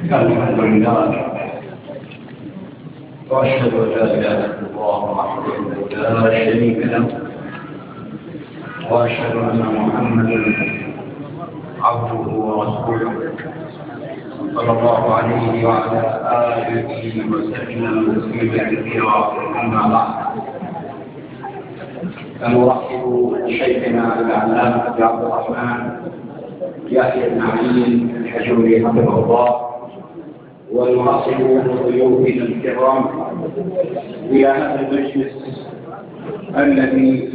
الحمد لله وأشهد أن لا إله إلا الله وحده لا شريك له وأشهد أن محمدا عبده ورسوله صلى الله عليه وعلى آله وسلم تسليما كثيرا. أما بعد فنرحب بشيخنا العلامة أبي عبد الرحمن يحيى بن علي الحجوري حفظه الله، ونرحب بضيوفنا الكرام في هذا المجلس الذي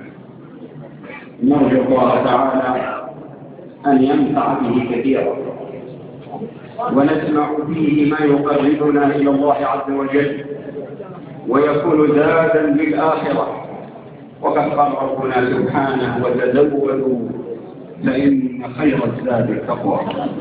نرجو الله تعالى أن ينفع به كثيرا ونسمع فيه ما يقربنا إلى الله عز وجل ويكون زادا للآخرة. وقد قال ربنا سبحانه: وتزودوا فإن خير الزاد التقوى.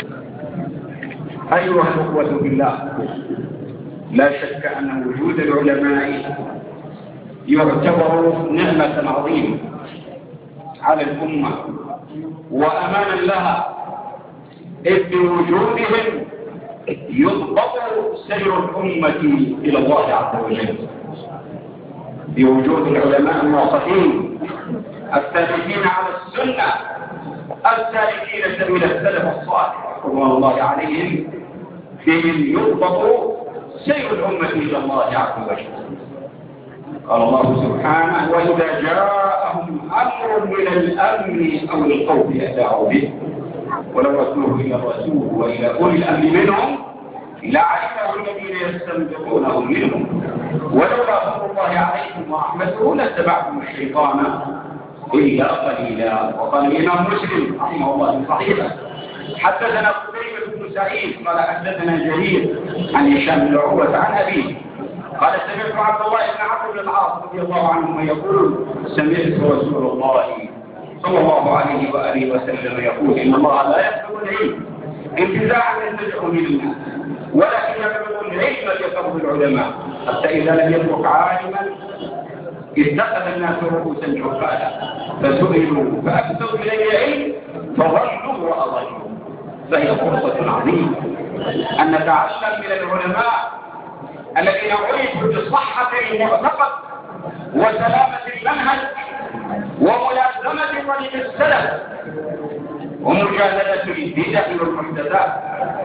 أيها الأخوة بالله، لا شك أن وجود العلماء يعتبر نعمة عظيمة على الأمة وأمانا لها، إذ بوجودهم يضبط سير الأمة إلى الله عز وجل. بوجود العلماء الناصحين الثابتين على السنة السالكين سبيل السلف الصالح رضوان الله عليهم، فيهم يضبط سير الأمة إلى الله عز وجل. قال الله سبحانه: وإذا جاءهم أمر من الأمن أو الخوف أذاعوا به ولو ردوه إلى الرسول وإلى أولي الأمر منهم لعلمه الذين يستنبطونه منهم ولولا فضل الله عليكم ورحمته لاتبعتم الشيطان إلا قليلا. وقال الإمام مسلم رحمه الله في صحيحه: حدثنا قتيبة بن سعيد قال حدثنا جرير عن هشام بن عروة عن أبيه قال: سمعت عبد الله بن عمرو بن العاص رضي الله عنهما يقول: سمعت رسول الله صلى الله عليه وآله وسلم يقول: إن الله لا يقبل العلم انتزاعا ينتزعه من الناس، ولكن يقبل العلم لفضل العلماء، حتى إذا لم يترك عالما اتخذ الناس رؤوسا جهالا فسئلوا فأكثروا إليه العلم فضلوا وأضلوا. فهي فرصة عظيمة أن نتعلم من العلماء الذين عرفوا بصحة المعتقد وسلامة المنهج وملازمة طريق السلف ومجادلة البدع والمحدثات.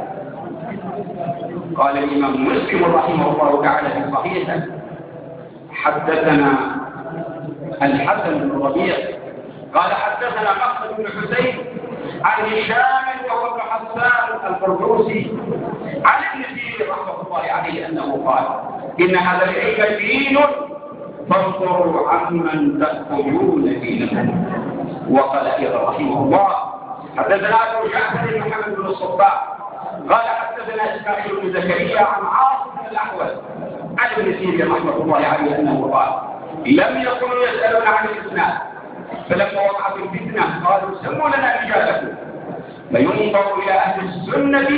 قال الإمام مسلم رحمه الله تعالى في صحيحه: حدثنا الحسن بن ربيع قال حدثنا مخلد بن حسين عن هشام وهو ابن حسان الفردوسي عن ابن سيرين رحمه الله عليه أنه قال: إن هذا العلم دين فانظروا عمن تأخذون دينكم. وقال أيضا رحمه الله: حدثنا أبو جعفر محمد بن الصباح قال حدثنا إسماعيل بن زكريا عن عاصم بن الأحوال عن ابن سيرين رحمه الله عليه أنه قال: لم يكونوا يسألون عن الإسلام، فلما وقعت الفتنة قالوا: سموا لنا رجالكم، فينظر إلى أهل السنة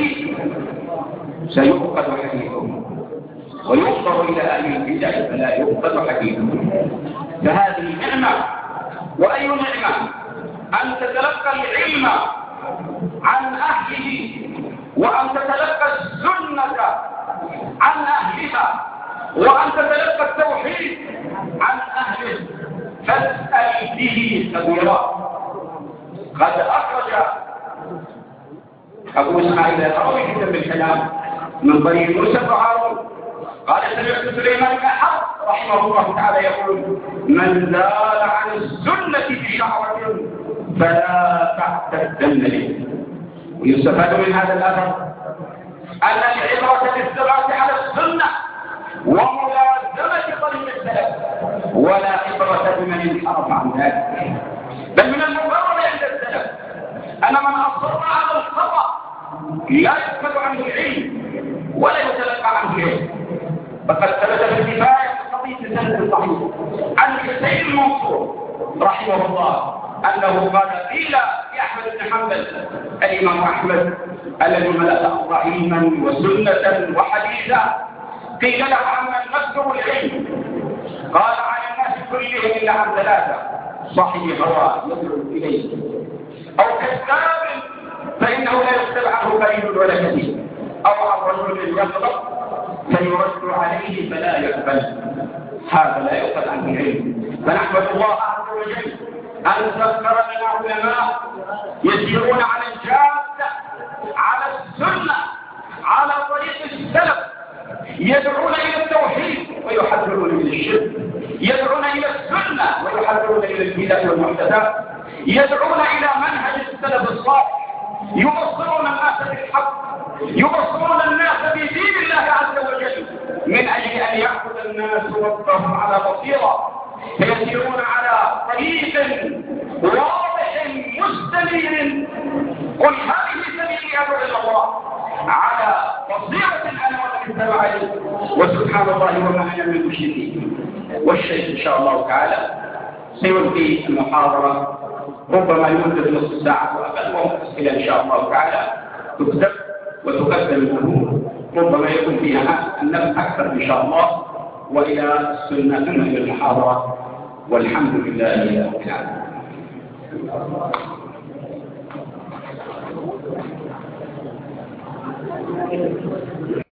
سيؤخذ حديثهم وينظر إلى أهل البدع فلا يؤخذ حديثهم. فهذه نعمة، وأي نعمة أن تتلقى العلم عن أهله وأن تتلقى السنة عن أهلها وأن تتلقى التوحيد عن أهله. فاسأل به خبيرا. قد أخرج أبو إسماعيل الهروي في كتاب الكلام من طريق موسى بن هارون قال: سمعت سليمان بن حرب رحمه الله تعالى يقول: من زال عن السنة بشعرة فلا تعتدن به. ويستفاد من هذا الأثر أن العبرة بالثبات على السنة وملازمة طريق السلف، ولا عبرة بمن انحرف عن ذلك. بل من المقرر عند السلف أن من أصر على الخطأ لا يؤخذ عنه العلم ولا يتلقى عنه العلم. فقد ثبت في الكفاية قضية السند الصحيح عن حسين المنصور رحمه الله أنه قال: قيل لأحمد بن حنبل الإمام أحمد الذي ملأ علما وسنة وحديثا، قيل له: عمن نذكر العلم؟ قال: عن الناس كلهم إلا عن ثلاثة: صحيح هو يدعو إليه، أو كذاب فإنه لا يكتب عنه قليل ولا كثير، أو عن يغلط فيرد عليه فلا يقبل، هذا لا يؤخذ عنه العلم. فنحمد الله عز وجل أن سخر لنا علماء يسيرون على الجادة، على السنة، على طريق السلف، يدعون إلى التوحيد ويحذرون من الشرك، يدعون إلى السنة ويحذرون إلى البدع والمحدثات، يدعون إلى منهج السلف الصالح، يبصرون الناس بالحق، يبصرون الناس بدين الله عز وجل، من أجل أن يأخذ الناس ربهم على بصيرة، فيسيرون على طريق واضح مستنير. قل هذه سبيلي أدعو إلى الله على بصيرة أنا ومن اتبعني وسبحان الله وما أنا من المشركين. والشيخ إن شاء الله تعالى سيلقي المحاضرة ربما لمدة نصف ساعة وأقل، وهم أسئلة إن شاء الله تعالى تكتب وتقدم له، ربما يكون فيها النفع أكثر إن شاء الله، وإلى السنة ثم إلى المحاضرة، والحمد لله رب العالمين.